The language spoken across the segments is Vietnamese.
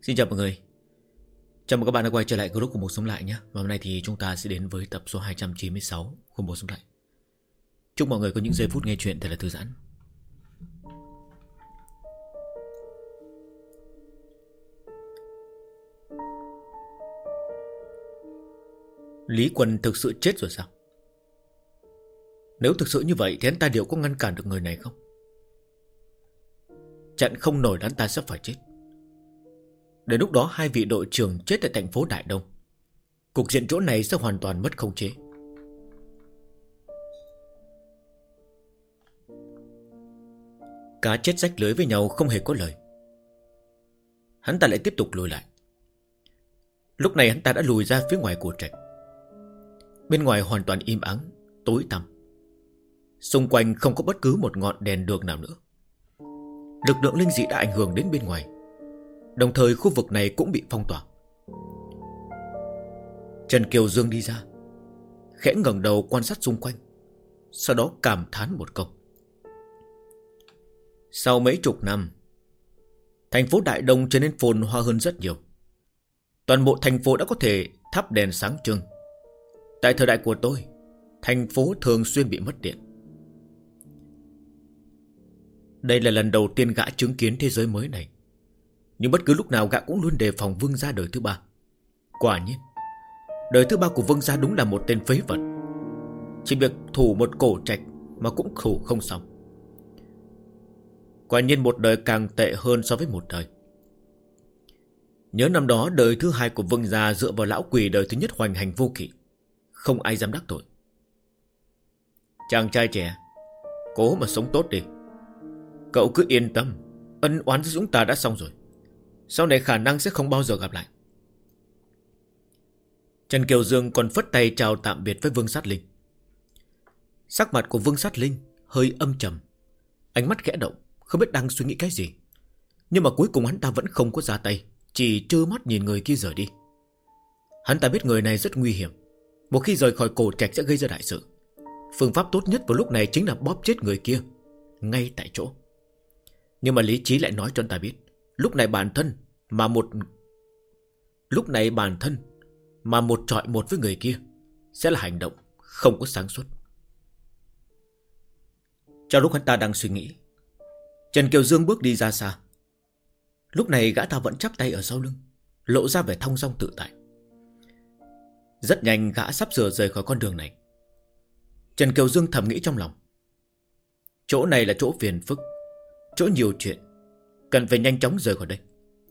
Xin chào mọi người. Chào mừng các bạn đã quay trở lại group của Một Sống Lại nhé. Và hôm nay thì chúng ta sẽ đến với tập số 296 của Một Sống Lại. Chúc mọi người có những giây phút nghe chuyện thật là thư giãn. Lý Quân thực sự chết rồi sao? Nếu thực sự như vậy thì hắn ta liệu có ngăn cản được người này không? Chặn không nổi hắn ta sắp phải chết. Đến lúc đó hai vị đội trưởng chết tại thành phố Đại Đông, cục diện chỗ này sẽ hoàn toàn mất khống chế. Cá chết rách lưới với nhau không hề có lời. Hắn ta lại tiếp tục lùi lại. Lúc này hắn ta đã lùi ra phía ngoài cổ trạch. Bên ngoài hoàn toàn im ắng, tối tăm. Xung quanh không có bất cứ một ngọn đèn đường nào nữa. Lực lượng linh dị đã ảnh hưởng đến bên ngoài. Đồng thời khu vực này cũng bị phong tỏa. Trần Kiều Dương đi ra, khẽ ngẩng đầu quan sát xung quanh, sau đó cảm thán một câu. Sau mấy chục năm, thành phố Đại Đông trở nên phồn hoa hơn rất nhiều. Toàn bộ thành phố đã có thể thắp đèn sáng trưng. Tại thời đại của tôi, thành phố thường xuyên bị mất điện. Đây là lần đầu tiên gã chứng kiến thế giới mới này. Nhưng bất cứ lúc nào gã cũng luôn đề phòng Vương gia đời thứ ba. Quả nhiên, đời thứ ba của Vương gia đúng là một tên phế vật. Chỉ việc thủ một cổ trạch mà cũng thủ không xong. Quả nhiên một đời càng tệ hơn so với một đời. Nhớ năm đó đời thứ hai của Vương gia dựa vào lão quỷ đời thứ nhất hoành hành vô kỵ. Không ai dám đắc tội. Chàng trai trẻ, cố mà sống tốt đi. Cậu cứ yên tâm, ân oán với chúng ta đã xong rồi. Sau này khả năng sẽ không bao giờ gặp lại. Trần Kiều Dương còn phất tay chào tạm biệt với Vương Sát Linh. Sắc mặt của Vương Sát Linh hơi âm trầm, ánh mắt khẽ động, không biết đang suy nghĩ cái gì. Nhưng mà cuối cùng hắn ta vẫn không có ra tay, chỉ trơ mắt nhìn người kia rời đi. Hắn ta biết người này rất nguy hiểm. Một khi rời khỏi cổ trạch sẽ gây ra đại sự. Phương pháp tốt nhất vào lúc này chính là bóp chết người kia ngay tại chỗ. Nhưng mà lý trí lại nói cho anh ta biết, lúc này bản thân mà một chọi một với người kia sẽ là hành động không có sáng suốt. Trong lúc hắn ta đang suy nghĩ, Trần Kiều Dương bước đi ra xa. Lúc này gã ta vẫn chắp tay ở sau lưng, lộ ra vẻ thong dong tự tại. Rất nhanh gã sắp sửa rời khỏi con đường này. Trần Kiều Dương thầm nghĩ trong lòng, chỗ này là chỗ phiền phức, chỗ nhiều chuyện, cần phải nhanh chóng rời khỏi đây.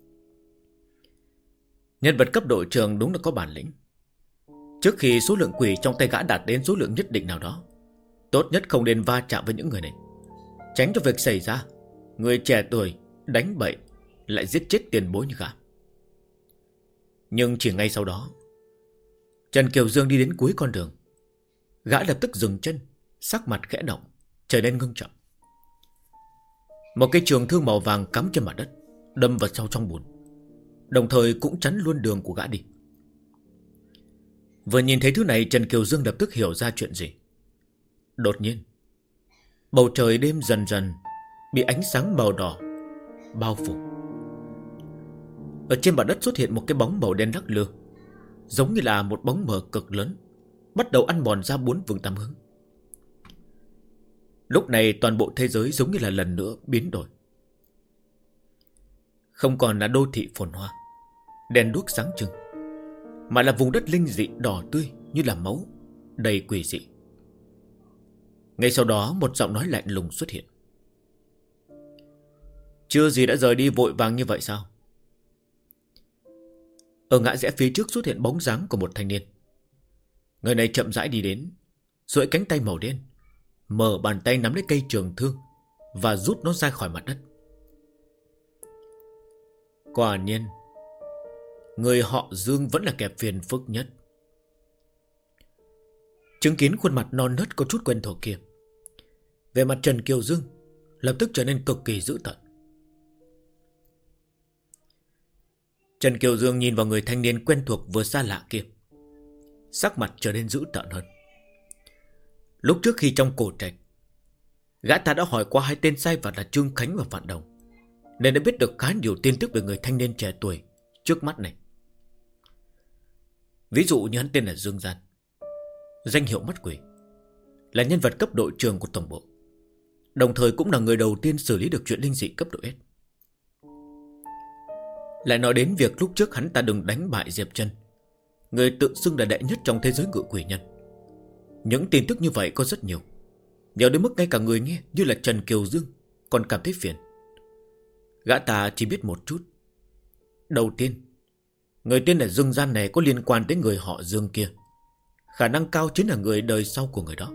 Nhân vật cấp đội trưởng đúng là có bản lĩnh. Trước khi số lượng quỷ trong tay gã đạt đến số lượng nhất định nào đó, tốt nhất không nên va chạm với những người này, tránh cho việc xảy ra người trẻ tuổi đánh bậy lại giết chết tiền bối như gã. Nhưng chỉ ngay sau đó, Trần Kiều Dương đi đến cuối con đường. Gã lập tức dừng chân, sắc mặt khẽ động, trở nên ngưng trọng. Một cây trường thương màu vàng cắm trên mặt đất, đâm vào sâu trong bùn, đồng thời cũng chắn luôn đường của gã đi. Vừa nhìn thấy thứ này, Trần Kiều Dương lập tức hiểu ra chuyện gì. Đột nhiên, bầu trời đêm dần dần bị ánh sáng màu đỏ bao phủ. Ở trên mặt đất xuất hiện một cái bóng màu đen lắc lư, giống như là một bóng mờ cực lớn, bắt đầu ăn mòn ra bốn phương tám hướng. Lúc này toàn bộ thế giới giống như là lần nữa biến đổi. Không còn là đô thị phồn hoa, đèn đuốc sáng trưng, mà là vùng đất linh dị đỏ tươi như là máu, đầy quỷ dị. Ngay sau đó một giọng nói lạnh lùng xuất hiện. Chưa gì đã rời đi vội vàng như vậy sao? Ở ngã rẽ phía trước xuất hiện bóng dáng của một thanh niên. Người này chậm rãi đi đến, duỗi cánh tay màu đen, mở bàn tay nắm lấy cây trường thương và rút nó ra khỏi mặt đất. Quả nhiên, người họ Dương vẫn là kẻ phiền phức nhất. Chứng kiến khuôn mặt non nớt có chút quen thuộc kia, về mặt Trần Kiều Dương lập tức trở nên cực kỳ dữ tợn. Trần Kiều Dương nhìn vào người thanh niên quen thuộc vừa xa lạ kia, sắc mặt trở nên dữ tợn hơn. Lúc trước khi trong cổ trạch, gã ta đã hỏi qua hai tên sai vặt là Trương Khánh và Vạn Đồng, nên đã biết được khá nhiều tin tức về người thanh niên trẻ tuổi trước mắt này. Ví dụ như hắn tên là Dương Gian, danh hiệu mắt quỷ, là nhân vật cấp đội trưởng của tổng bộ, đồng thời cũng là người đầu tiên xử lý được chuyện linh dị cấp độ S. Lại nói đến việc lúc trước hắn ta đừng đánh bại Diệp Chân, người tự xưng là đệ nhất trong thế giới ngự quỷ nhân. Những tin tức như vậy có rất nhiều, nhiều đến mức ngay cả người nghe như là Trần Kiều Dương còn cảm thấy phiền. Gã ta chỉ biết một chút. Đầu tiên, người tên là Dương Gian này có liên quan tới người họ Dương kia, khả năng cao chính là người đời sau của người đó.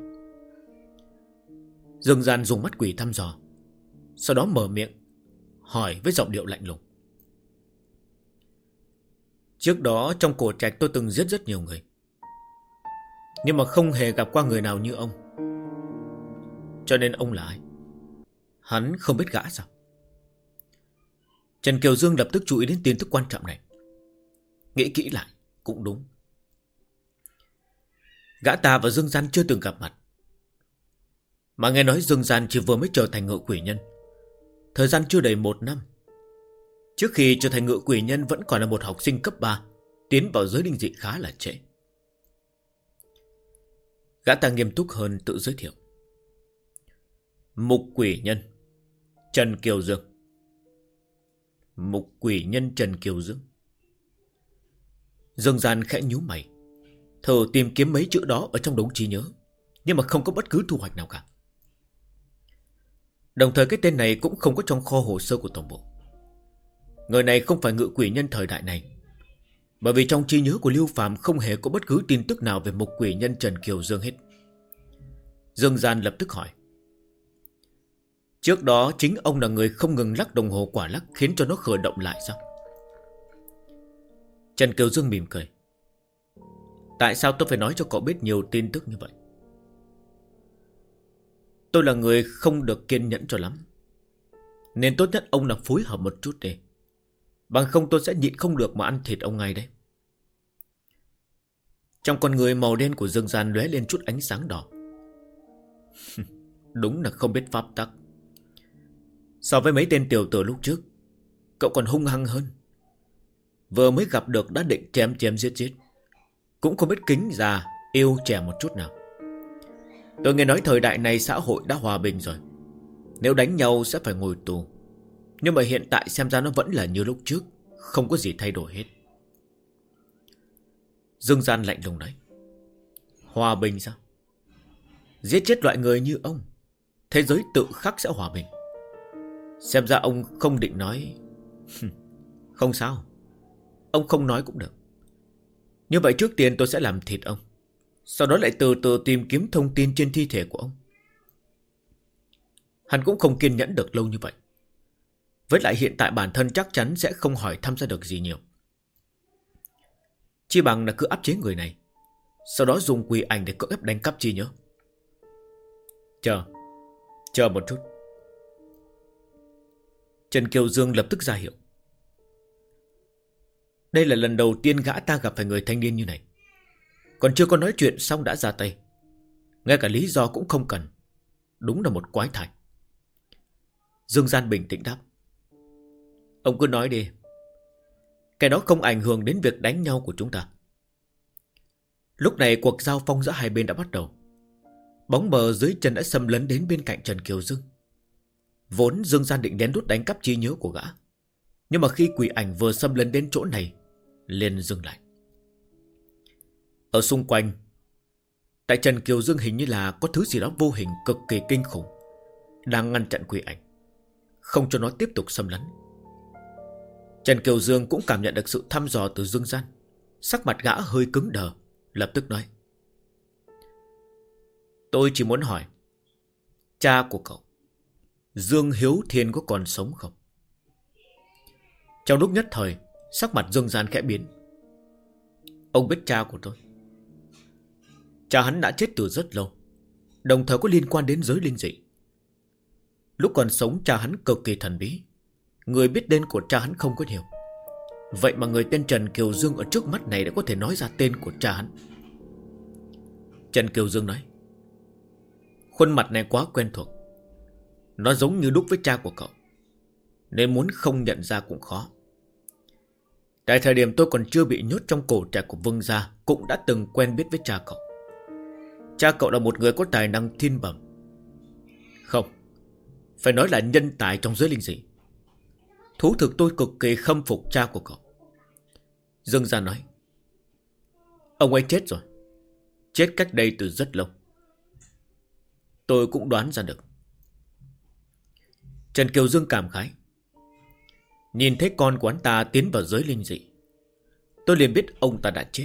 Dương Gian dùng mắt quỷ thăm dò, sau đó mở miệng hỏi với giọng điệu lạnh lùng. Trước đó trong cổ trạch tôi từng giết rất nhiều người, nhưng mà không hề gặp qua người nào như ông. Cho nên ông là ai? Hắn không biết gã sao? Trần Kiều Dương lập tức chú ý đến tin tức quan trọng này. Nghĩ kỹ lại cũng đúng. Gã ta và Dương Gian chưa từng gặp mặt, mà nghe nói Dương Gian chỉ vừa mới trở thành ngự quỷ nhân, thời gian chưa đầy 1 năm. Trước khi trở thành ngự quỷ nhân vẫn còn là một học sinh cấp 3, tiến vào giới linh dị khá là trễ. Gã ta nghiêm túc hơn tự giới thiệu. Mục quỷ nhân Trần Kiều Dương. Mục quỷ nhân Trần Kiều Dương. Dương Gian khẽ nhíu mày, thử tìm kiếm mấy chữ đó ở trong đống trí nhớ, nhưng mà không có bất cứ thu hoạch nào cả. Đồng thời cái tên này cũng không có trong kho hồ sơ của tổng bộ. Người này không phải ngự quỷ nhân thời đại này, bởi vì trong trí nhớ của Lưu Phàm không hề có bất cứ tin tức nào về mục quỷ nhân Trần Kiều Dương hết. Dương Gian lập tức hỏi. Trước đó chính ông là người không ngừng lắc đồng hồ quả lắc khiến cho nó khởi động lại sao? Trần Kiều Dương mỉm cười. Tại sao tôi phải nói cho cậu biết nhiều tin tức như vậy? Tôi là người không được kiên nhẫn cho lắm, nên tốt nhất ông là phối hợp một chút đi, bằng không tôi sẽ nhịn không được mà ăn thịt ông ngay đấy. Trong con người màu đen của Dương Gian lóe lên chút ánh sáng đỏ. Đúng là không biết pháp tắc. So với mấy tên tiểu tử lúc trước, cậu còn hung hăng hơn. Vừa mới gặp được đã định chém chém giết giết, cũng không biết kính già yêu trẻ một chút nào. Tôi nghe nói thời đại này xã hội đã hòa bình rồi, nếu đánh nhau sẽ phải ngồi tù. Nhưng mà hiện tại xem ra nó vẫn là như lúc trước, không có gì thay đổi hết. Dương Gian lạnh lùng nói. Hòa bình sao? Giết chết loại người như ông, thế giới tự khắc sẽ hòa bình. Xem ra ông không định nói. Không sao, ông không nói cũng được. Như vậy trước tiên tôi sẽ làm thịt ông, sau đó lại từ từ tìm kiếm thông tin trên thi thể của ông. Hắn cũng không kiên nhẫn được lâu như vậy. Với lại hiện tại bản thân chắc chắn sẽ không hỏi thăm ra được gì nhiều. Chi bằng là cứ áp chế người này, sau đó dùng quỷ ảnh để cưỡng ép đánh cắp trí nhớ. Chờ một chút. Trần Kiều Dương lập tức ra hiệu. Đây là lần đầu tiên gã ta gặp phải người thanh niên như này, còn chưa có nói chuyện xong đã ra tay, ngay cả lý do cũng không cần. Đúng là một quái thai. Dương Gian bình tĩnh đáp. Ông cứ nói đi, cái đó không ảnh hưởng đến việc đánh nhau của chúng ta. Lúc này cuộc giao phong giữa hai bên đã bắt đầu. Bóng mờ dưới chân đã xâm lấn đến bên cạnh Trần Kiều Dương. Vốn Dương Gian định lén lút đánh cắp trí nhớ của gã, nhưng mà khi quỷ ảnh vừa xâm lấn đến chỗ này, liền dừng lại. Ở xung quanh, tại Trần Kiều Dương hình như là có thứ gì đó vô hình cực kỳ kinh khủng đang ngăn chặn quỷ ảnh, không cho nó tiếp tục xâm lấn. Trần Kiều Dương cũng cảm nhận được sự thăm dò từ Dương Gian. Sắc mặt gã hơi cứng đờ, lập tức nói. Tôi chỉ muốn hỏi, cha của cậu Dương Hiếu Thiên có còn sống không? Trong lúc nhất thời, sắc mặt Dương Gian khẽ biến. Ông biết cha của tôi? Cha hắn đã chết từ rất lâu, đồng thời có liên quan đến giới linh dị. Lúc còn sống cha hắn cực kỳ thần bí, người biết tên của cha hắn không có nhiều. Vậy mà người tên Trần Kiều Dương ở trước mắt này đã có thể nói ra tên của cha hắn. Trần Kiều Dương nói. Khuôn mặt này quá quen thuộc, nó giống như đúc với cha của cậu, nên muốn không nhận ra cũng khó. Tại thời điểm tôi còn chưa bị nhốt trong cổ trại của Vương gia, cũng đã từng quen biết với cha cậu. Cha cậu là một người có tài năng thiên bẩm. Không, phải nói là nhân tài trong giới linh dị. Thú thực tôi cực kỳ khâm phục cha của cậu. Dương gia nói. Ông ấy chết rồi. Chết cách đây từ rất lâu. Tôi cũng đoán ra được. Trần Kiều Dương cảm khái. Nhìn thấy con của hắn ta tiến vào giới linh dị, tôi liền biết ông ta đã chết.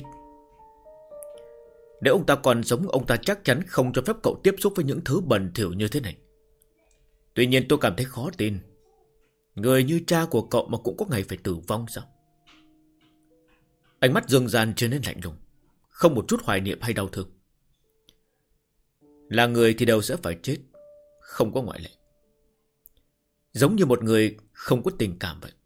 Nếu ông ta còn sống, ông ta chắc chắn không cho phép cậu tiếp xúc với những thứ bẩn thỉu như thế này. Tuy nhiên tôi cảm thấy khó tin. Người như cha của cậu mà cũng có ngày phải tử vong sao? Ánh mắt Dương Gian trở nên lạnh lùng, không một chút hoài niệm hay đau thương. Là người thì đều sẽ phải chết, không có ngoại lệ. Giống như một người không có tình cảm vậy.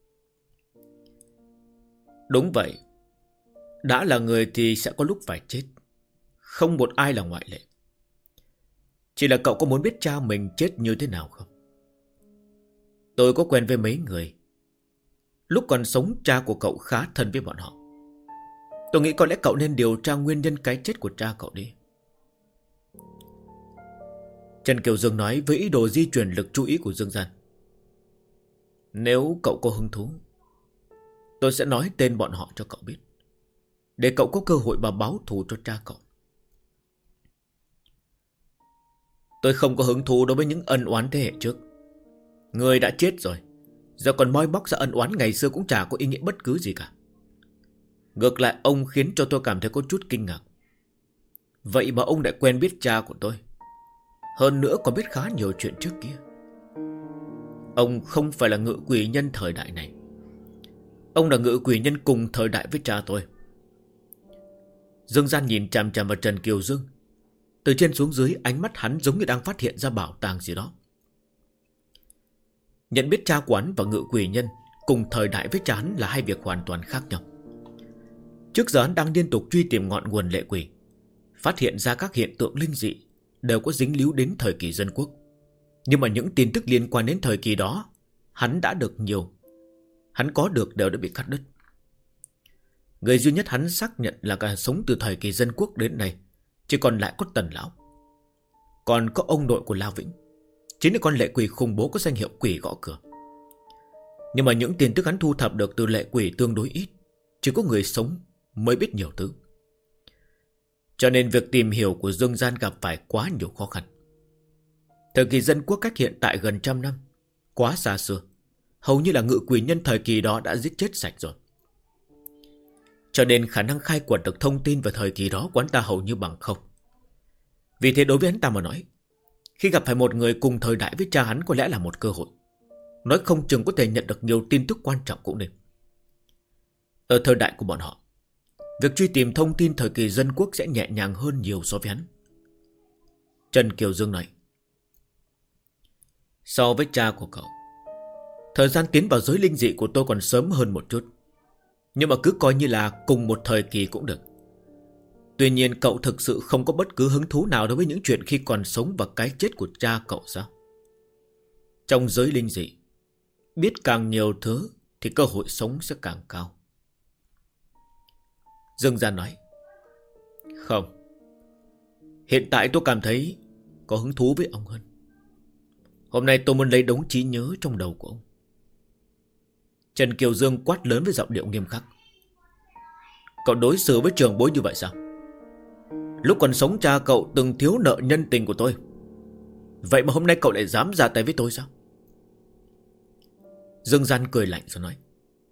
Đúng vậy. Đã là người thì sẽ có lúc phải chết. Không một ai là ngoại lệ. Chỉ là cậu có muốn biết cha mình chết như thế nào không? Tôi có quen với mấy người. Lúc còn sống cha của cậu khá thân với bọn họ. Tôi nghĩ có lẽ cậu nên điều tra nguyên nhân cái chết của cha cậu đi. Trần Kiều Dương nói với ý đồ di chuyển lực chú ý của Dương Gian. Nếu cậu có hứng thú, tôi sẽ nói tên bọn họ cho cậu biết, để cậu có cơ hội mà báo thù cho cha cậu. Tôi không có hứng thú đối với những ân oán thế hệ trước. Người đã chết rồi, giờ còn moi móc ra ân oán ngày xưa cũng chả có ý nghĩa bất cứ gì cả. Ngược lại ông khiến cho tôi cảm thấy có chút kinh ngạc. Vậy mà ông lại quen biết cha của tôi, hơn nữa còn biết khá nhiều chuyện trước kia. Ông không phải là ngự quỷ nhân thời đại này. Ông là ngự quỷ nhân cùng thời đại với cha tôi. Dương Gian nhìn chằm chằm vào Trần Kiều Dương. Từ trên xuống dưới, ánh mắt hắn giống như đang phát hiện ra bảo tàng gì đó. Nhận biết cha quán và ngự quỷ nhân cùng thời đại với cha hắn là hai việc hoàn toàn khác nhau. Trước giờ hắn đang liên tục truy tìm ngọn nguồn lệ quỷ, phát hiện ra các hiện tượng linh dị đều có dính líu đến thời kỳ dân quốc. Nhưng mà những tin tức liên quan đến thời kỳ đó hắn đã được nhiều. Hắn có được đều đã bị cắt đứt. Người duy nhất hắn xác nhận là cả sống từ thời kỳ dân quốc đến nay chỉ còn lại có Tần Lão. Còn có ông nội của La Vĩnh, chính là con lệ quỷ khủng bố có danh hiệu quỷ gõ cửa. Nhưng mà những tin tức hắn thu thập được từ lệ quỷ tương đối ít. Chỉ có người sống mới biết nhiều thứ. Cho nên việc tìm hiểu của Dương Gian gặp phải quá nhiều khó khăn. Thời kỳ dân quốc cách hiện tại gần 100 năm, quá xa xưa. Hầu như là ngự quỷ nhân thời kỳ đó đã giết chết sạch rồi. Cho nên khả năng khai quật được thông tin về thời kỳ đó của hắn ta hầu như bằng không. Vì thế đối với hắn ta mà nói, khi gặp phải một người cùng thời đại với cha hắn có lẽ là một cơ hội. Nói không chừng có thể nhận được nhiều tin tức quan trọng cũng nên. Ở thời đại của bọn họ, việc truy tìm thông tin thời kỳ dân quốc sẽ nhẹ nhàng hơn nhiều so với hắn. Trần Kiều Dương nói. So với cha của cậu, thời gian tiến vào giới linh dị của tôi còn sớm hơn một chút. Nhưng mà cứ coi như là cùng một thời kỳ cũng được. Tuy nhiên cậu thực sự không có bất cứ hứng thú nào đối với những chuyện khi còn sống và cái chết của cha cậu sao? Trong giới linh dị, biết càng nhiều thứ thì cơ hội sống sẽ càng cao. Dương Gian nói. Không, hiện tại tôi cảm thấy có hứng thú với ông hơn. Hôm nay tôi muốn lấy đống trí nhớ trong đầu của ông. Trần Kiều Dương quát lớn với giọng điệu nghiêm khắc. Cậu đối xử với trưởng bối như vậy sao? Lúc còn sống cha cậu từng thiếu nợ nhân tình của tôi. Vậy mà hôm nay cậu lại dám ra tay với tôi sao? Dương Gian cười lạnh rồi nói.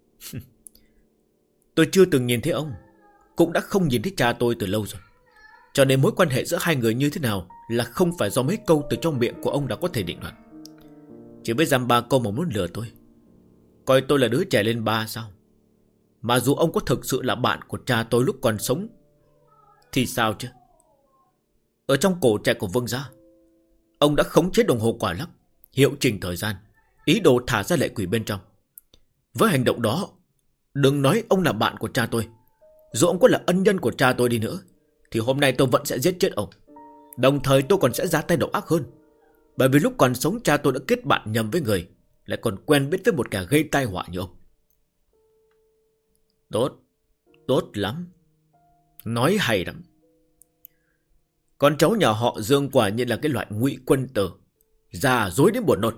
Tôi chưa từng nhìn thấy ông, cũng đã không nhìn thấy cha tôi từ lâu rồi. Cho nên mối quan hệ giữa hai người như thế nào là không phải do mấy câu từ trong miệng của ông đã có thể định đoạt. Chỉ với dăm ba câu mà muốn lừa tôi, coi tôi là đứa trẻ lên ba sao? Mà dù ông có thực sự là bạn của cha tôi lúc còn sống thì sao chứ? Ở trong cổ trại của Vương gia, ông đã khống chế đồng hồ quả lắc, hiệu chỉnh thời gian, ý đồ thả ra lệ quỷ bên trong. Với hành động đó, đừng nói ông là bạn của cha tôi, dù ông có là ân nhân của cha tôi đi nữa thì hôm nay tôi vẫn sẽ giết chết ông. Đồng thời tôi còn sẽ ra tay độc ác hơn. Bởi vì lúc còn sống cha tôi đã kết bạn nhầm với người, lại còn quen biết với một kẻ gây tai họa như ông. Tốt, tốt lắm. Nói hay lắm. Con cháu nhà họ Dương quả nhiên là cái loại ngụy quân tử, già dối đến buồn nôn.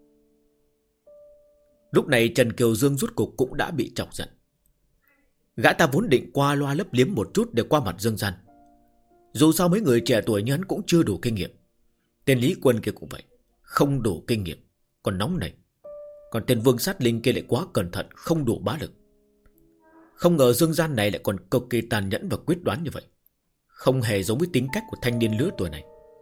Lúc này Trần Kiều Dương rút cục cũng đã bị chọc giận. Gã ta vốn định qua loa lấp liếm một chút để qua mặt Dương Gian. Dù sao mấy người trẻ tuổi như hắn cũng chưa đủ kinh nghiệm. Tên Lý Quân kia cũng vậy, không đủ kinh nghiệm, còn nóng nảy. Còn tên Vương Sát Linh kia lại quá cẩn thận, không đủ bá lực. Không ngờ Dương Gian này lại còn cực kỳ tàn nhẫn và quyết đoán như vậy. Không hề giống với tính cách của thanh niên lứa tuổi này.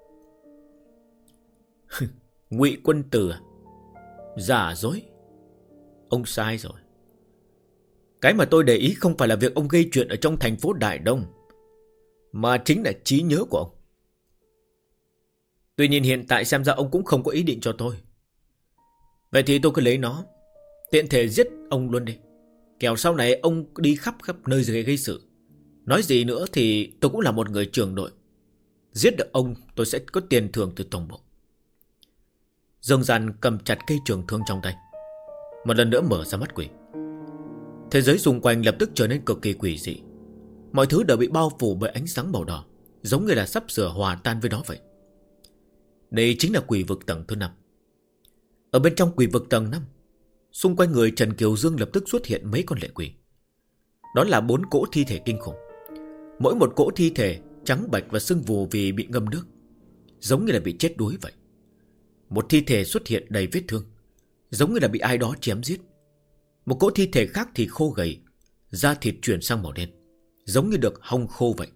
Ngụy quân tử à? Giả dối. Ông sai rồi. Cái mà tôi để ý không phải là việc ông gây chuyện ở trong thành phố Đại Đông, mà chính là trí nhớ của ông. Tuy nhiên hiện tại xem ra ông cũng không có ý định cho tôi. Vậy thì tôi cứ lấy nó, tiện thể giết ông luôn đi. Kẻo sau này ông đi khắp nơi gây sự. Nói gì nữa thì tôi cũng là một người trưởng đội. Giết được ông tôi sẽ có tiền thưởng từ tổng bộ. Dương Gian cầm chặt cây trường thương trong tay, một lần nữa mở ra mắt quỷ. Thế giới xung quanh lập tức trở nên cực kỳ quỷ dị. Mọi thứ đều bị bao phủ bởi ánh sáng màu đỏ, giống như là sắp sửa hòa tan với nó vậy. Đây chính là quỷ vực tầng thứ 5. Ở bên trong quỷ vực tầng 5, xung quanh người Trần Kiều Dương lập tức xuất hiện mấy con lệ quỷ. Đó là 4 cỗ thi thể kinh khủng. Mỗi một cỗ thi thể trắng bạch và sưng vù vì bị ngâm nước, giống như là bị chết đuối vậy. Một thi thể xuất hiện đầy vết thương, giống như là bị ai đó chém giết. Một cỗ thi thể khác thì khô gầy, da thịt chuyển sang màu đen, giống như được hong khô vậy.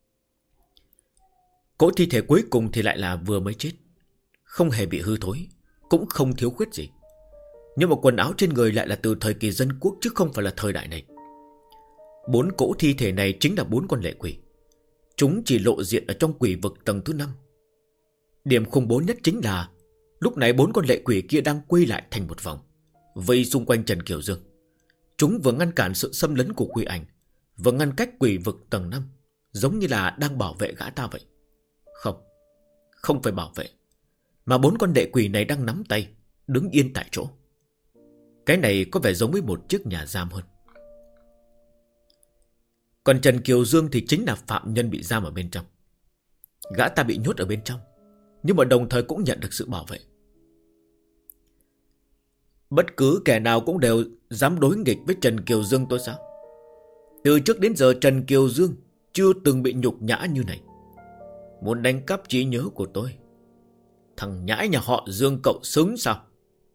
Cỗ thi thể cuối cùng thì lại là vừa mới chết, không hề bị hư thối, cũng không thiếu khuyết gì. Nhưng mà quần áo trên người lại là từ thời kỳ dân quốc, chứ không phải là thời đại này. 4 cỗ thi thể này chính là 4 con lệ quỷ. Chúng chỉ lộ diện ở trong quỷ vực tầng thứ 5. Điểm khủng bố nhất chính là lúc này 4 con lệ quỷ kia đang quay lại thành một vòng, vây xung quanh Trần Kiều Dương. Chúng vừa ngăn cản sự xâm lấn của quỷ ảnh, vừa ngăn cách quỷ vực tầng 5, giống như là đang bảo vệ gã ta vậy. Không, không phải bảo vệ, mà 4 con lệ quỷ này đang nắm tay, đứng yên tại chỗ. Cái này có vẻ giống với một chiếc nhà giam hơn. Còn Trần Kiều Dương thì chính là phạm nhân bị giam ở bên trong. Gã ta bị nhốt ở bên trong, nhưng mà đồng thời cũng nhận được sự bảo vệ. Bất cứ kẻ nào cũng đều dám đối nghịch với Trần Kiều Dương tôi sao? Từ trước đến giờ Trần Kiều Dương chưa từng bị nhục nhã như này. Muốn đánh cắp trí nhớ của tôi, thằng nhãi nhà họ Dương cậu xứng sao?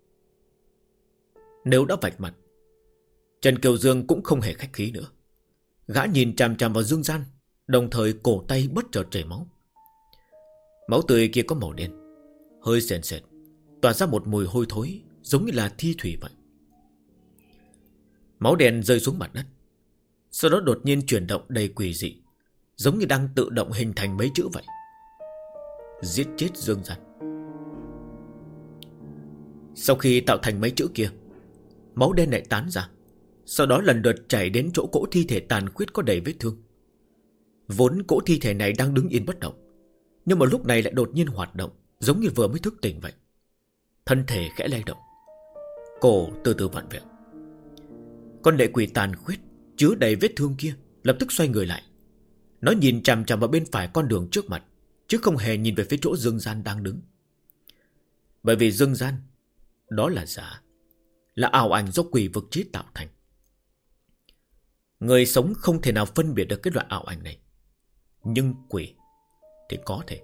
Nếu đã vạch mặt, Trần Kiều Dương cũng không hề khách khí nữa. Gã nhìn chằm chằm vào Dương Gian, đồng thời cổ tay bất chợt chảy máu. Máu tươi kia có màu đen, hơi sền sệt, tỏa ra một mùi hôi thối, giống như là thi thủy vậy. Máu đen rơi xuống mặt đất, sau đó đột nhiên chuyển động đầy quỷ dị, giống như đang tự động hình thành mấy chữ vậy: giết chết Dương Gian. Sau khi tạo thành mấy chữ kia, máu đen lại tán ra, sau đó lần lượt chảy đến chỗ cỗ thi thể tàn khuyết có đầy vết thương. Vốn cỗ thi thể này đang đứng yên bất động, nhưng mà lúc này lại đột nhiên hoạt động, giống như vừa mới thức tỉnh vậy. Thân thể khẽ lay động, cổ từ từ vặn vẹo. Con lệ quỷ tàn khuyết chứa đầy vết thương kia lập tức xoay người lại. Nó nhìn chằm chằm vào bên phải con đường trước mặt, chứ không hề nhìn về phía chỗ Dương Gian đang đứng. Bởi vì Dương Gian đó là giả, là ảo ảnh do quỷ vực chế tạo thành. Người sống không thể nào phân biệt được cái loại ảo ảnh này, nhưng quỷ thì có thể.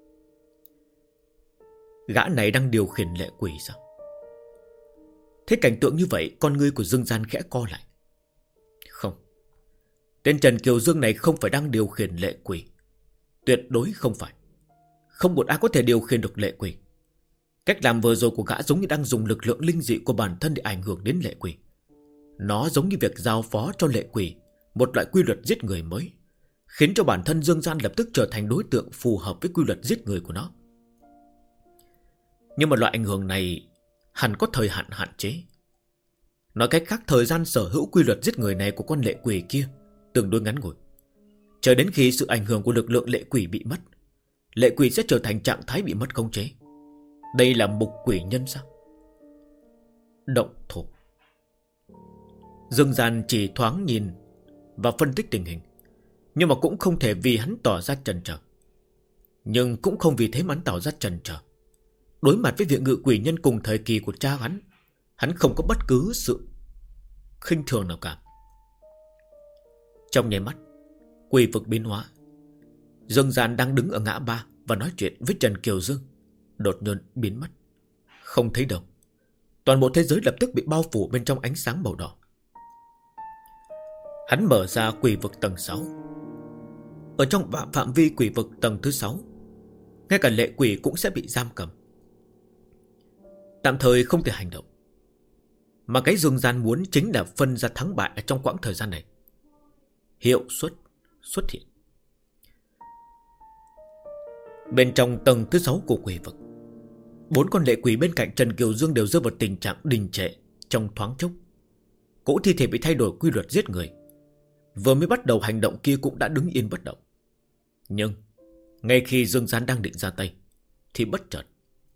Gã này đang điều khiển lệ quỷ sao? Thế cảnh tượng như vậy, con ngươi của Dương Gian khẽ co lại. Không, tên Trần Kiều Dương này không phải đang điều khiển lệ quỷ, tuyệt đối không phải. Không một ai có thể điều khiển được lệ quỷ. Cách làm vừa rồi của gã giống như đang dùng lực lượng linh dị của bản thân để ảnh hưởng đến lệ quỷ. Nó giống như việc giao phó cho lệ quỷ một loại quy luật giết người mới, khiến cho bản thân Dương Gian lập tức trở thành đối tượng phù hợp với quy luật giết người của nó. Nhưng mà loại ảnh hưởng này hẳn có thời hạn hạn chế. Nói cách khác, thời gian sở hữu quy luật giết người này của con lệ quỷ kia tương đối ngắn ngủi. Chờ đến khi sự ảnh hưởng của lực lượng lệ quỷ bị mất, lệ quỷ sẽ trở thành trạng thái bị mất khống chế. Đây là mục quỷ nhân sao? Động thủ. Dương Gian chỉ thoáng nhìn và phân tích tình hình, nhưng mà cũng không thể vì hắn tỏ ra chần chờ. Nhưng cũng không vì thế mà hắn tỏ ra chần chờ. Đối mặt với việc ngự quỷ nhân cùng thời kỳ của cha hắn không có bất cứ sự khinh thường nào cả. Trong nháy mắt, quỷ vực biến hóa. Dương Gian đang đứng ở ngã ba và nói chuyện với Trần Kiều Dương đột nhiên biến mất, không thấy đâu. Toàn bộ thế giới lập tức bị bao phủ bên trong ánh sáng màu đỏ. Hắn mở ra quỷ vực tầng 6. Ở trong phạm vi quỷ vực tầng thứ 6, ngay cả lệ quỷ cũng sẽ bị giam cầm, tạm thời không thể hành động. Mà cái Dương Gian muốn chính là phân ra thắng bại ở trong quãng thời gian này. Hiệu suất xuất hiện. Bên trong tầng thứ 6 của quỷ vực, 4 con lệ quỷ bên cạnh Trần Kiều Dương đều rơi vào tình trạng đình trệ trong thoáng chốc. Cỗ thi thể bị thay đổi quy luật giết người, vừa mới bắt đầu hành động kia cũng đã đứng yên bất động. Nhưng ngay khi Dương Gian đang định ra tay thì bất chợt,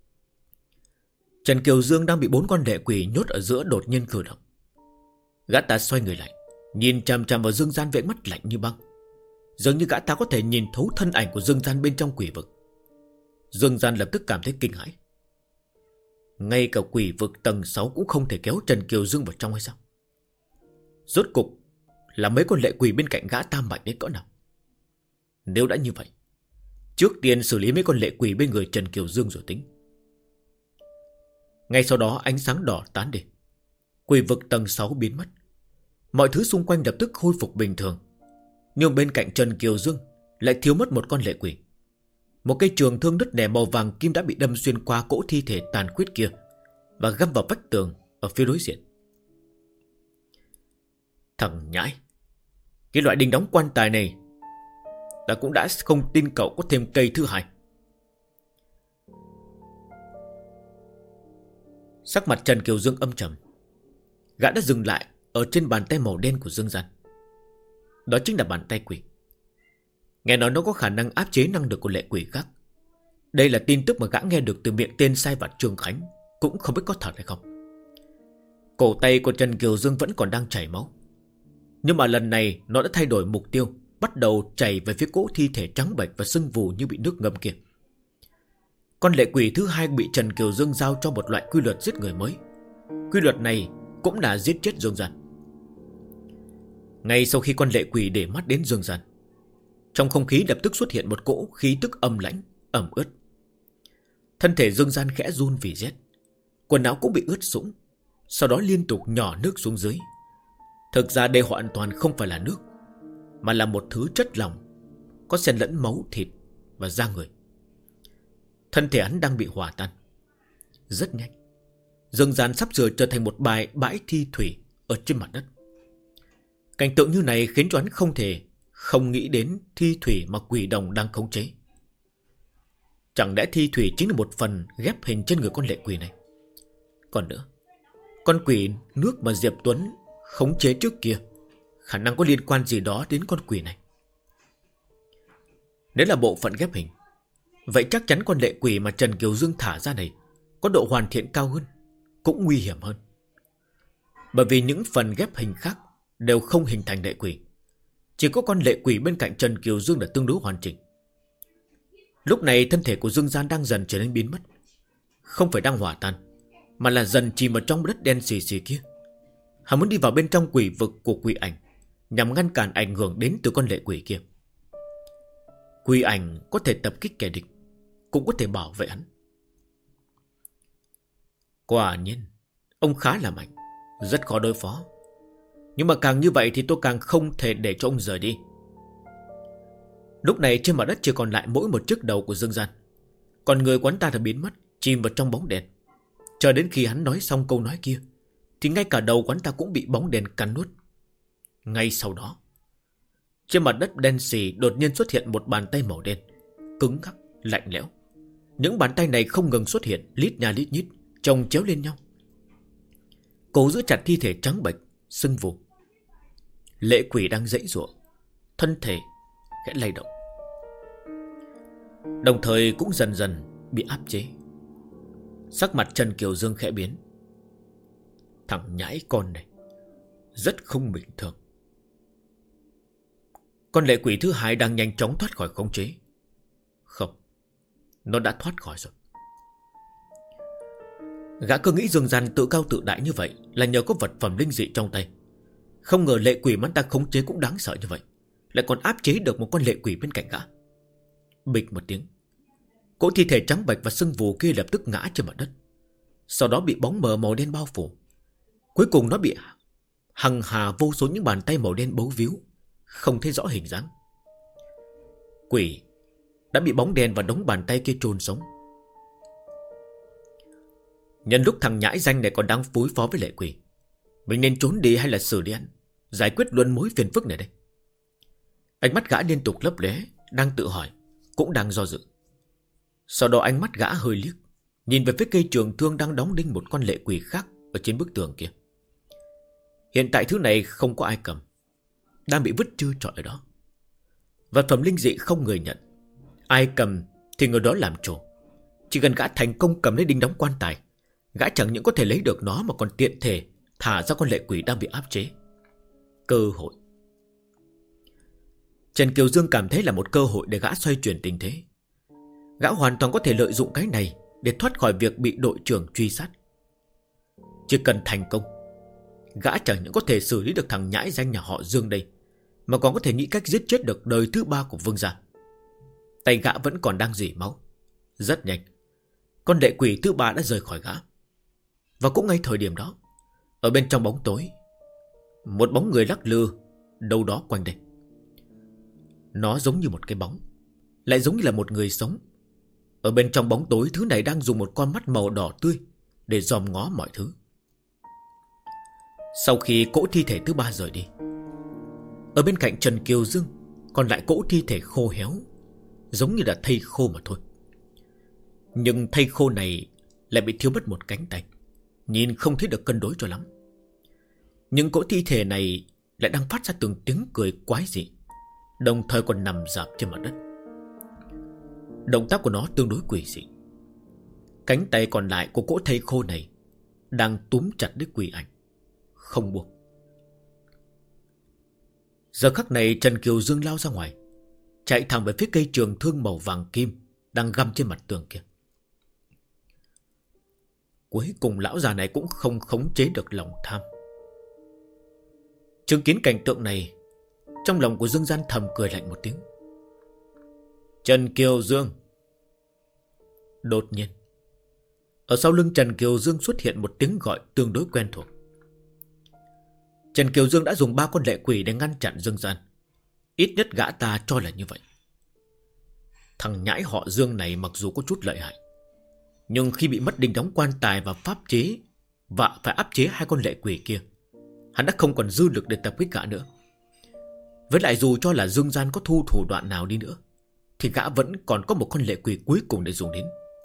Trần Kiều Dương đang bị 4 con lệ quỷ nhốt ở giữa đột nhiên cử động. Gã ta xoay người lại, nhìn chằm chằm vào Dương Gian với ánh mắt lạnh như băng, dường như gã ta có thể nhìn thấu thân ảnh của Dương Gian bên trong quỷ vực. Dương Gian lập tức cảm thấy kinh hãi. Ngay cả quỷ vực tầng 6 cũng không thể kéo Trần Kiều Dương vào trong hay sao? Rốt cục là mấy con lệ quỷ bên cạnh gã ta mạnh đến cỡ nào? Nếu đã như vậy, trước tiên xử lý mấy con lệ quỷ bên người Trần Kiều Dương rồi tính. Ngay sau đó ánh sáng đỏ tán đi, quỷ vực tầng 6 biến mất. Mọi thứ xung quanh lập tức khôi phục bình thường. Nhưng bên cạnh Trần Kiều Dương lại thiếu mất một con lệ quỷ. Một cây trường thương đứt nẻ màu vàng kim đã bị đâm xuyên qua cỗ thi thể tàn khuyết kia và găm vào vách tường ở phía đối diện. Thằng nhãi, cái loại đinh đóng quan tài này, ta cũng đã không tin cậu có thêm cây thứ hai. Sắc mặt Trần Kiều Dương âm trầm. Gã đã dừng lại ở trên bàn tay màu đen của Dương Gian. Đó chính là bàn tay quỷ. Nghe nói nó có khả năng áp chế năng lực của lệ quỷ khác. Đây là tin tức mà gã nghe được từ miệng tên sai vặt Trương Khánh, cũng không biết có thật hay không. Cổ tay của Trần Kiều Dương vẫn còn đang chảy máu, nhưng mà lần này nó đã thay đổi mục tiêu, bắt đầu chảy về phía cỗ thi thể trắng bệch và sưng vù như bị nước ngâm kia. Con lệ quỷ thứ hai bị Trần Kiều Dương giao cho một loại quy luật giết người mới. Quy luật này cũng là giết chết Dương Gian. Ngay sau khi con lệ quỷ để mắt đến Dương Gian, trong không khí lập tức xuất hiện một cỗ khí tức âm lãnh, ẩm ướt. Thân thể Dương Gian khẽ run vì rét, quần áo cũng bị ướt sũng, sau đó liên tục nhỏ nước xuống dưới. Thực ra đây hoàn toàn không phải là nước, mà là một thứ chất lỏng có xen lẫn máu, thịt và da người. Thân thể hắn đang bị hòa tan. Rất nhanh, Dương Gian sắp sửa trở thành một bãi thi thủy ở trên mặt đất. Cảnh tượng như này khiến cho hắn không thể không nghĩ đến thi thủy mà quỷ đồng đang khống chế. Chẳng lẽ thi thủy chính là một phần ghép hình trên người con lệ quỷ này? Còn nữa, con quỷ nước mà Diệp Tuấn khống chế trước kia khả năng có liên quan gì đó đến con quỷ này. Nếu là bộ phận ghép hình, vậy chắc chắn con lệ quỷ mà Trần Kiều Dương thả ra này có độ hoàn thiện cao hơn, cũng nguy hiểm hơn. Bởi vì những phần ghép hình khác đều không hình thành lệ quỷ, chỉ có con lệ quỷ bên cạnh Trần Kiều Dương là tương đối hoàn chỉnh. Lúc này thân thể của Dương Gian đang dần trở nên biến mất. Không phải đang hòa tan, mà là dần chìm vào trong đất đen xì xì kia. Hắn muốn đi vào bên trong quỷ vực của quỷ ảnh, nhằm ngăn cản ảnh hưởng đến từ con lệ quỷ kia. Quỷ ảnh có thể tập kích kẻ địch, cũng có thể bảo vệ hắn. Quả nhiên ông khá là mạnh, rất khó đối phó. Nhưng mà càng như vậy thì tôi càng không thể để cho ông rời đi. Lúc này trên mặt đất chỉ còn lại mỗi một chiếc đầu của Dương Gian. Còn người quán ta đã biến mất, chìm vào trong bóng đèn. Chờ đến khi hắn nói xong câu nói kia thì ngay cả đầu quán ta cũng bị bóng đèn cắn nuốt. Ngay sau đó, trên mặt đất đen xì đột nhiên xuất hiện một bàn tay màu đen, cứng ngắc, lạnh lẽo. Những bàn tay này không ngừng xuất hiện, lít nha lít nhít, chồng chéo lên nhau, cố giữ chặt thi thể trắng bệch, sưng vù. Lệ quỷ đang giãy giụa, thân thể khẽ lay động, đồng thời cũng dần dần bị áp chế. Sắc mặt Trần Kiều Dương khẽ biến. Thằng nhãi con này rất không bình thường. Con lệ quỷ thứ hai đang nhanh chóng thoát khỏi khống chế. Không, nó đã thoát khỏi rồi. Gã cứ nghĩ Dương Gian tự cao tự đại như vậy là nhờ có vật phẩm linh dị trong tay. Không ngờ lệ quỷ mà ta khống chế cũng đáng sợ như vậy, lại còn áp chế được một con lệ quỷ bên cạnh gã. Bịch một tiếng, cỗ thi thể trắng bệch và sưng vù kia lập tức ngã trên mặt đất. Sau đó bị bóng mờ màu đen bao phủ. Cuối cùng nó bị hằng hà vô số những bàn tay màu đen bấu víu, không thấy rõ hình dáng. Quỷ đã bị bóng đen và đống bàn tay kia chôn sống. Nhân lúc thằng nhãi danh này còn đang phối phó với lệ quỷ, mình nên trốn đi hay là xử lý hắn, giải quyết luôn mối phiền phức này đây. Ánh mắt gã liên tục lấp lóe, đang tự hỏi, cũng đang do dự. Sau đó ánh mắt gã hơi liếc, nhìn về phía cây trường thương đang đóng đinh một con lệ quỷ khác ở trên bức tường kia. Hiện tại thứ này không có ai cầm, đang bị vứt trơ trọi ở đó. Vật phẩm linh dị không người nhận, ai cầm thì người đó làm chủ. Chỉ cần gã thành công cầm lấy đinh đóng quan tài, gã chẳng những có thể lấy được nó mà còn tiện thể thả ra con lệ quỷ đang bị áp chế. Cơ hội. Trần Kiều Dương cảm thấy là một cơ hội để gã xoay chuyển tình thế. Gã hoàn toàn có thể lợi dụng cái này để thoát khỏi việc bị đội trưởng truy sát. Chỉ cần thành công, gã chẳng những có thể xử lý được thằng nhãi danh nhà họ Dương đây, mà còn có thể nghĩ cách giết chết được đời thứ ba của Vương gia. Tay gã vẫn còn đang rỉ máu. Rất nhanh, con lệ quỷ thứ ba đã rời khỏi gã. Và cũng ngay thời điểm đó, ở bên trong bóng tối, một bóng người lắc lư đâu đó quanh đây. Nó giống như một cái bóng, lại giống như là một người sống. Ở bên trong bóng tối, thứ này đang dùng một con mắt màu đỏ tươi để dòm ngó mọi thứ. Sau khi cỗ thi thể thứ ba rời đi, ở bên cạnh Trần Kiều Dương còn lại cỗ thi thể khô héo, giống như là thây khô mà thôi. Nhưng thây khô này lại bị thiếu mất một cánh tay, nhìn không thấy được cân đối cho lắm. Nhưng cỗ thi thể này lại đang phát ra từng tiếng cười quái dị, đồng thời còn nằm rạp trên mặt đất. Động tác của nó tương đối quỷ dị. Cánh tay còn lại của cỗ thây khô này đang túm chặt đích quỷ ảnh, không buông. Giờ khắc này Trần Kiều Dương lao ra ngoài, chạy thẳng về phía cây trường thương màu vàng kim đang găm trên mặt tường kia. Cuối cùng lão già này cũng không khống chế được lòng tham. Chứng kiến cảnh tượng này, trong lòng của Dương Gian thầm cười lạnh một tiếng. Trần Kiều Dương. Đột nhiên, ở sau lưng Trần Kiều Dương xuất hiện một tiếng gọi tương đối quen thuộc. Trần Kiều Dương đã dùng 3 con lệ quỷ để ngăn chặn Dương Gian. Ít nhất gã ta cho là như vậy. Thằng nhãi họ Dương này mặc dù có chút lợi hại, nhưng khi bị mất đinh đóng quan tài và pháp chế và phải áp chế 2 con lệ quỷ kia, hắn đã không còn dư lực để tập kích gã nữa. Với lại dù cho là Dương Gian có thu thủ đoạn nào đi nữa, thì gã vẫn còn có một con lệ quỷ cuối cùng để dùng đến.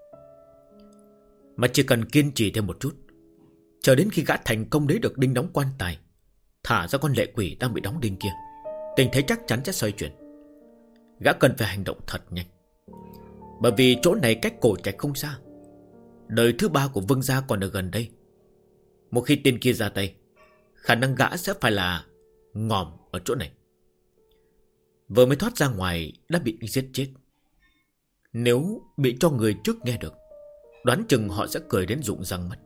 Mà chỉ cần kiên trì thêm một chút, chờ đến khi gã thành công lấy được đinh đóng quan tài, thả ra con lệ quỷ đang bị đóng đinh kia, tình thế chắc chắn sẽ xoay chuyển. Gã cần phải hành động thật nhanh, bởi vì chỗ này cách cổ trạch không xa. Đời thứ ba của Vương gia còn ở gần đây. Một khi tên kia ra tay, khả năng gã sẽ phải là ngòm ở chỗ này. Vừa mới thoát ra ngoài đã bị giết chết. Nếu bị cho người trước nghe được, đoán chừng họ sẽ cười đến rụng răng mất.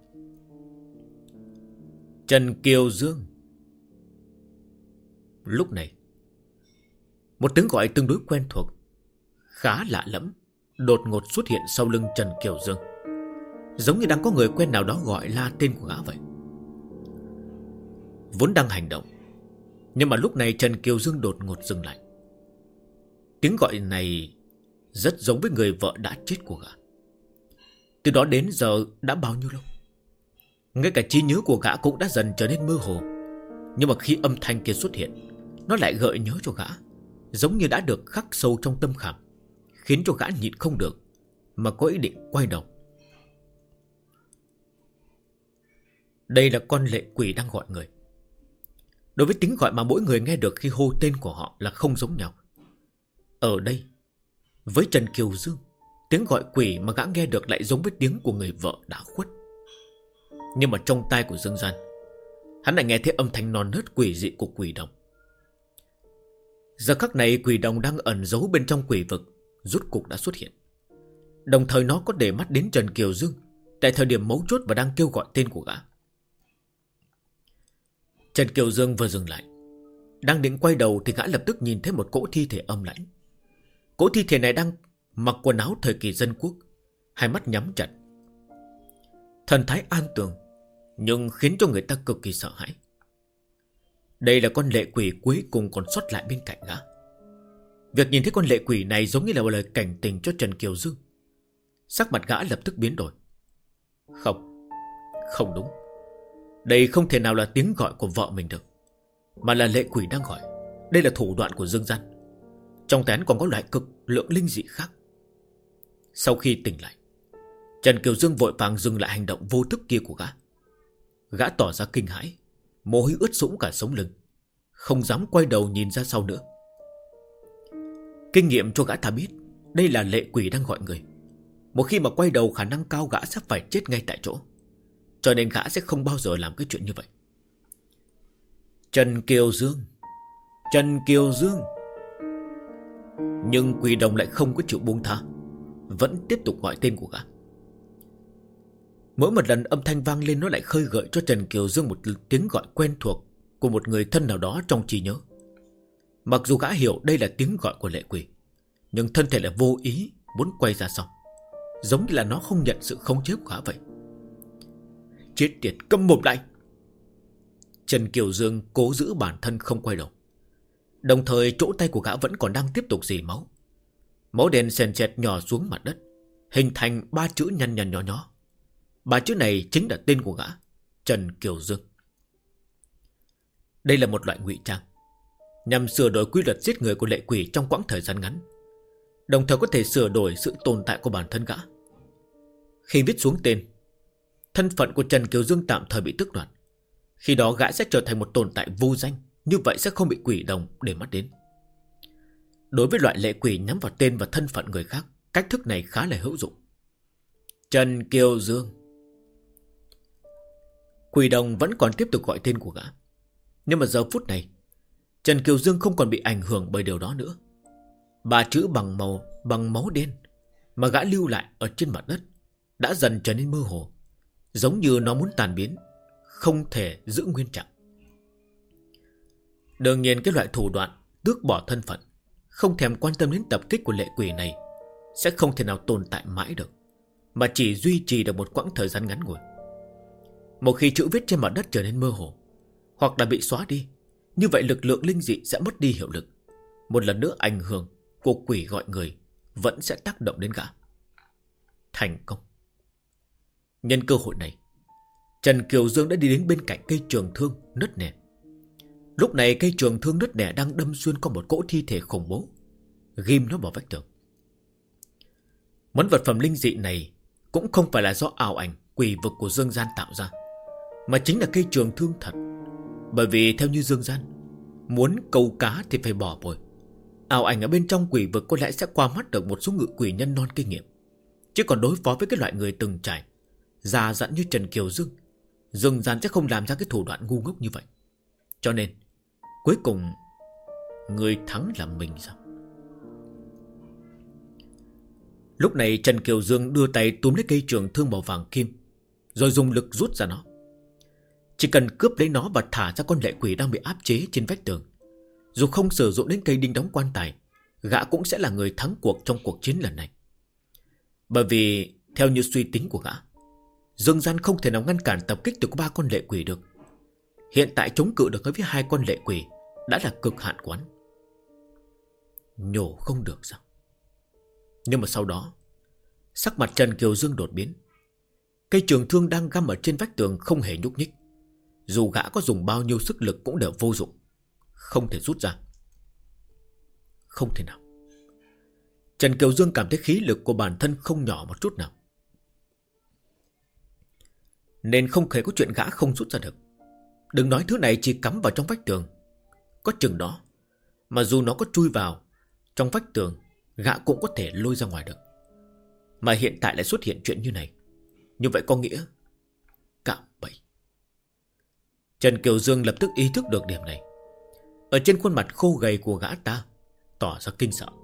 Trần Kiều Dương. Lúc này, một tiếng gọi tương đối quen thuộc, khá lạ lẫm, đột ngột xuất hiện sau lưng Trần Kiều Dương, giống như đang có người quen nào đó gọi la tên của gã vậy. Vốn đang hành động, nhưng mà lúc này Trần Kiều Dương đột ngột dừng lại. Tiếng gọi này rất giống với người vợ đã chết của gã. Từ đó đến giờ đã bao nhiêu lâu? Ngay cả trí nhớ của gã cũng đã dần trở nên mơ hồ. Nhưng mà khi âm thanh kia xuất hiện, nó lại gợi nhớ cho gã, giống như đã được khắc sâu trong tâm khảm, khiến cho gã nhịn không được mà có ý định quay đầu. Đây là con lệ quỷ đang gọi người. Đối với tiếng gọi mà mỗi người nghe được khi hô tên của họ là không giống nhau. Ở đây, với Trần Kiều Dương, tiếng gọi quỷ mà gã nghe được lại giống với tiếng của người vợ đã khuất. Nhưng mà trong tai của Dương Gian, hắn lại nghe thấy âm thanh non nớt quỷ dị của quỷ đồng. Giờ khắc này quỷ đồng đang ẩn giấu bên trong quỷ vực rốt cục đã xuất hiện. Đồng thời nó có để mắt đến Trần Kiều Dương tại thời điểm mấu chốt và đang kêu gọi tên của gã. Trần Kiều Dương vừa dừng lại, đang định quay đầu thì gã lập tức nhìn thấy một cỗ thi thể âm lãnh. Cỗ thi thể này đang mặc quần áo thời kỳ dân quốc, hai mắt nhắm chặt, thần thái an tường, nhưng khiến cho người ta cực kỳ sợ hãi. Đây là con lệ quỷ cuối cùng còn sót lại bên cạnh gã. Việc nhìn thấy con lệ quỷ này giống như là một lời cảnh tình cho Trần Kiều Dương. Sắc mặt gã lập tức biến đổi. Không, không đúng. Đây không thể nào là tiếng gọi của vợ mình được, mà là lệ quỷ đang gọi. Đây là thủ đoạn của Dương Gian. Trong tay hắn còn có loại cực lượng linh dị khác. Sau khi tỉnh lại, Trần Kiều Dương vội vàng dừng lại hành động vô thức kia của gã. Gã tỏ ra kinh hãi, mồ hôi ướt sũng cả sống lưng, không dám quay đầu nhìn ra sau nữa. Kinh nghiệm cho gã ta biết đây là lệ quỷ đang gọi người. Một khi mà quay đầu, khả năng cao gã sẽ phải chết ngay tại chỗ. Cho nên gã sẽ không bao giờ làm cái chuyện như vậy. Trần Kiều Dương, Trần Kiều Dương. Nhưng quỷ đồng lại không có chịu buông tha, vẫn tiếp tục gọi tên của gã. Mỗi một lần âm thanh vang lên, nó lại khơi gợi cho Trần Kiều Dương một tiếng gọi quen thuộc của một người thân nào đó trong trí nhớ. Mặc dù gã hiểu đây là tiếng gọi của lệ quỷ, nhưng thân thể lại vô ý muốn quay ra sau, giống như là nó không nhận sự khống chế của gã vậy. Chết tiệt, câm mồm lại! Trần Kiều Dương cố giữ bản thân không quay đầu. Đồng thời chỗ tay của gã vẫn còn đang tiếp tục rỉ máu. Máu đen sền sệt nhỏ xuống mặt đất, hình thành 3 chữ nhăn nhăn nhỏ nhỏ. 3 chữ này chính là tên của gã, Trần Kiều Dương. Đây là một loại ngụy trang, nhằm sửa đổi quy luật giết người của lệ quỷ trong quãng thời gian ngắn, đồng thời có thể sửa đổi sự tồn tại của bản thân gã. Khi viết xuống tên, thân phận của Trần Kiều Dương tạm thời bị tước đoạt. Khi đó gã sẽ trở thành một tồn tại vô danh, như vậy sẽ không bị quỷ đồng để mắt đến. Đối với loại lệ quỷ nhắm vào tên và thân phận người khác, cách thức này khá là hữu dụng. Trần Kiều Dương. Quỷ đồng vẫn còn tiếp tục gọi tên của gã. Nhưng mà giờ phút này, Trần Kiều Dương không còn bị ảnh hưởng bởi điều đó nữa. 3 chữ bằng máu đen mà gã lưu lại ở trên mặt đất đã dần trở nên mơ hồ, giống như nó muốn tàn biến, không thể giữ nguyên trạng. Đương nhiên cái loại thủ đoạn tước bỏ thân phận, không thèm quan tâm đến tập kích của lệ quỷ này sẽ không thể nào tồn tại mãi được, mà chỉ duy trì được một quãng thời gian ngắn ngủi. Một khi chữ viết trên mặt đất trở nên mơ hồ, hoặc là bị xóa đi, như vậy lực lượng linh dị sẽ mất đi hiệu lực. Một lần nữa ảnh hưởng của quỷ gọi người vẫn sẽ tác động đến gã. Thành công. Nhân cơ hội này, Trần Kiều Dương đã đi đến bên cạnh cây trường thương nứt nẻ. Lúc này cây trường thương nứt nẻ đang đâm xuyên qua một cỗ thi thể khủng bố, ghim nó vào vách tường. Món vật phẩm linh dị này cũng không phải là do ảo ảnh quỷ vực của Dương Gian tạo ra, mà chính là cây trường thương thật. Bởi vì theo như Dương Gian, muốn câu cá thì phải bỏ bồi. Ảo ảnh ở bên trong quỷ vực có lẽ sẽ qua mắt được một số ngự quỷ nhân non kinh nghiệm, chứ còn đối phó với cái loại người từng trải, già dặn như Trần Kiều Dương, Dương Gian sẽ không làm ra cái thủ đoạn ngu ngốc như vậy. Cho nên cuối cùng người thắng là mình sao? Lúc này Trần Kiều Dương đưa tay túm lấy cây trường thương màu vàng kim, rồi dùng lực rút ra nó. Chỉ cần cướp lấy nó và thả ra con lệ quỷ đang bị áp chế trên vách tường, dù không sử dụng đến cây đinh đóng quan tài, gã cũng sẽ là người thắng cuộc trong cuộc chiến lần này. Bởi vì theo như suy tính của gã, Dương Gian không thể nào ngăn cản tập kích từ 3 con lệ quỷ được. Hiện tại chống cự được với 2 con lệ quỷ đã là cực hạn của hắn. Nhổ không được sao? Nhưng mà sau đó, sắc mặt Trần Kiều Dương đột biến. Cây trường thương đang găm ở trên vách tường không hề nhúc nhích. Dù gã có dùng bao nhiêu sức lực cũng đều vô dụng, không thể rút ra. Không thể nào. Trần Kiều Dương cảm thấy khí lực của bản thân không nhỏ một chút nào, nên không thể có chuyện gã không rút ra được. Đừng nói thứ này chỉ cắm vào trong vách tường, có chừng đó mà dù nó có chui vào trong vách tường, gã cũng có thể lôi ra ngoài được. Mà hiện tại lại xuất hiện chuyện như này, như vậy có nghĩa cạm bẫy. Trần Kiều Dương lập tức ý thức được điểm này. Ở trên khuôn mặt khô gầy của gã ta tỏ ra kinh sợ.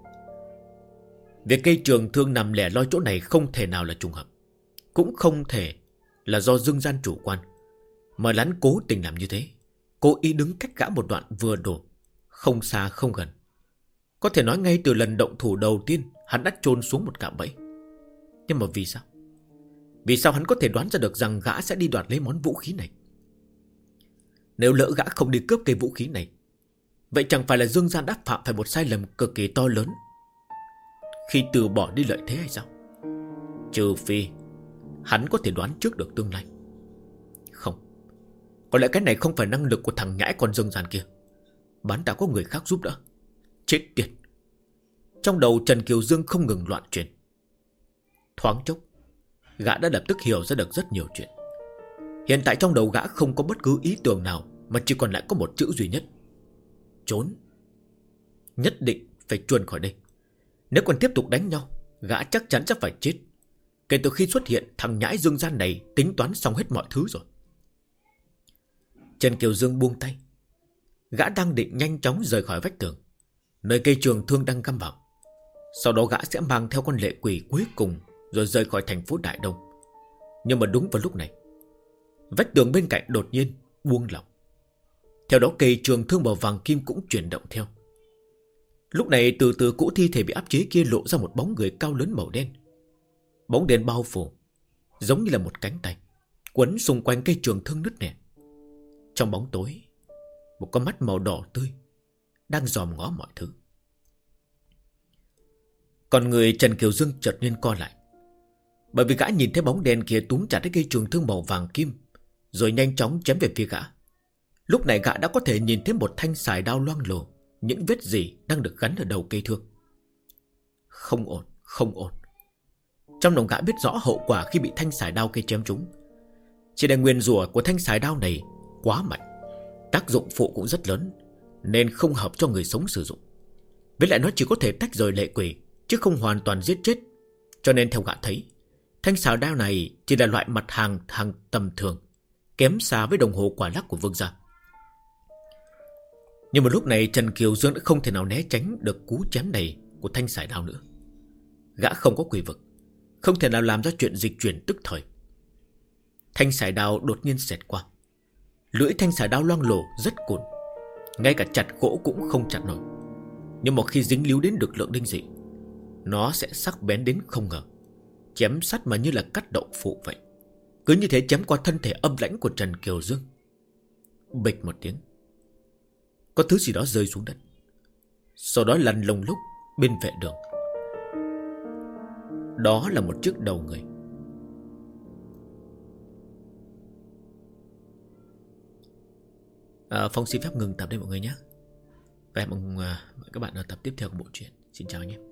Việc cây trường thương nằm lẻ loi chỗ này không thể nào là trùng hợp, cũng không thể là do Dương Gian chủ quan, mà hắn cố tình làm như thế, cố ý đứng cách gã một đoạn vừa đủ, không xa không gần. Có thể nói ngay từ lần động thủ đầu tiên hắn đã chôn xuống một cạm bẫy. Nhưng mà vì sao? Vì sao hắn có thể đoán ra được rằng gã sẽ đi đoạt lấy món vũ khí này? Nếu lỡ gã không đi cướp cây vũ khí này, vậy chẳng phải là Dương Gian đã phạm phải một sai lầm cực kỳ to lớn khi từ bỏ đi lợi thế hay sao? Trừ phi hắn có thể đoán trước được tương lai. Không, có lẽ cái này không phải năng lực của thằng nhãi con Dương Gian kia. Hắn đã có người khác giúp đỡ. Chết tiệt! Trong đầu Trần Kiều Dương không ngừng loạn chuyển. Thoáng chốc, gã đã lập tức hiểu ra được rất nhiều chuyện. Hiện tại trong đầu gã không có bất cứ ý tưởng nào, mà chỉ còn lại có một chữ duy nhất: trốn. Nhất định phải chuồn khỏi đây. Nếu còn tiếp tục đánh nhau, gã chắc chắn sẽ phải chết. Kể từ khi xuất hiện, thằng nhãi Dương Gian này tính toán xong hết mọi thứ rồi. Trần Kiều Dương buông tay. Gã đang định nhanh chóng rời khỏi vách tường, nơi cây trường thương đang găm vào. Sau đó gã sẽ mang theo con lệ quỷ cuối cùng, rồi rời khỏi thành phố Đại Đông. Nhưng mà đúng vào lúc này, vách tường bên cạnh đột nhiên buông lỏng. Theo đó cây trường thương màu vàng kim cũng chuyển động theo. Lúc này từ từ cỗ thi thể bị áp chế kia lộ ra một bóng người cao lớn màu đen. Bóng đen bao phủ, giống như là một cánh tay, quấn xung quanh cây trường thương nứt nẻ. Trong bóng tối, một con mắt màu đỏ tươi đang dòm ngó mọi thứ. Còn người Trần Kiều Dương chợt nhiên co lại, bởi vì gã nhìn thấy bóng đen kia túm chặt cái cây trường thương màu vàng kim, rồi nhanh chóng chém về phía gã. Lúc này gã đã có thể nhìn thấy một thanh sải đao loang lổ, những vết rỉ đang được gắn ở đầu cây thương. Không ổn, không ổn. Trong lòng gã biết rõ hậu quả khi bị thanh sải đao cây chém trúng. Chỉ là nguyên rủa của thanh sải đao này quá mạnh, tác dụng phụ cũng rất lớn, nên không hợp cho người sống sử dụng. Với lại nó chỉ có thể tách rời lệ quỷ, chứ không hoàn toàn giết chết. Cho nên theo gã thấy, thanh sải đao này chỉ là loại mặt hàng tầm thường, kém xa với đồng hồ quả lắc của Vương gia. Nhưng mà lúc này Trần Kiều Dương đã không thể nào né tránh được cú chém này của thanh sải đao nữa. Gã không có quỷ vực, không thể nào làm ra chuyện dịch chuyển tức thời. Thanh sải đao đột nhiên xẹt qua. Lưỡi thanh sải đao loang lổ rất cùn, ngay cả chặt gỗ cũng không chặt nổi. Nhưng một khi dính líu đến lực lượng linh dị, nó sẽ sắc bén đến không ngờ, chém sắt mà như là cắt đậu phụ vậy. Cứ như thế chém qua thân thể âm lãnh của Trần Kiều Dương. Bịch một tiếng, có thứ gì đó rơi xuống đất, sau đó lăn lông lốc bên vệ đường. Đó là một chiếc đầu người. Phong xin phép ngừng tập đây mọi người nhé. Và hẹn gặp lại các bạn ở tập tiếp theo của bộ truyện. Xin chào anh em.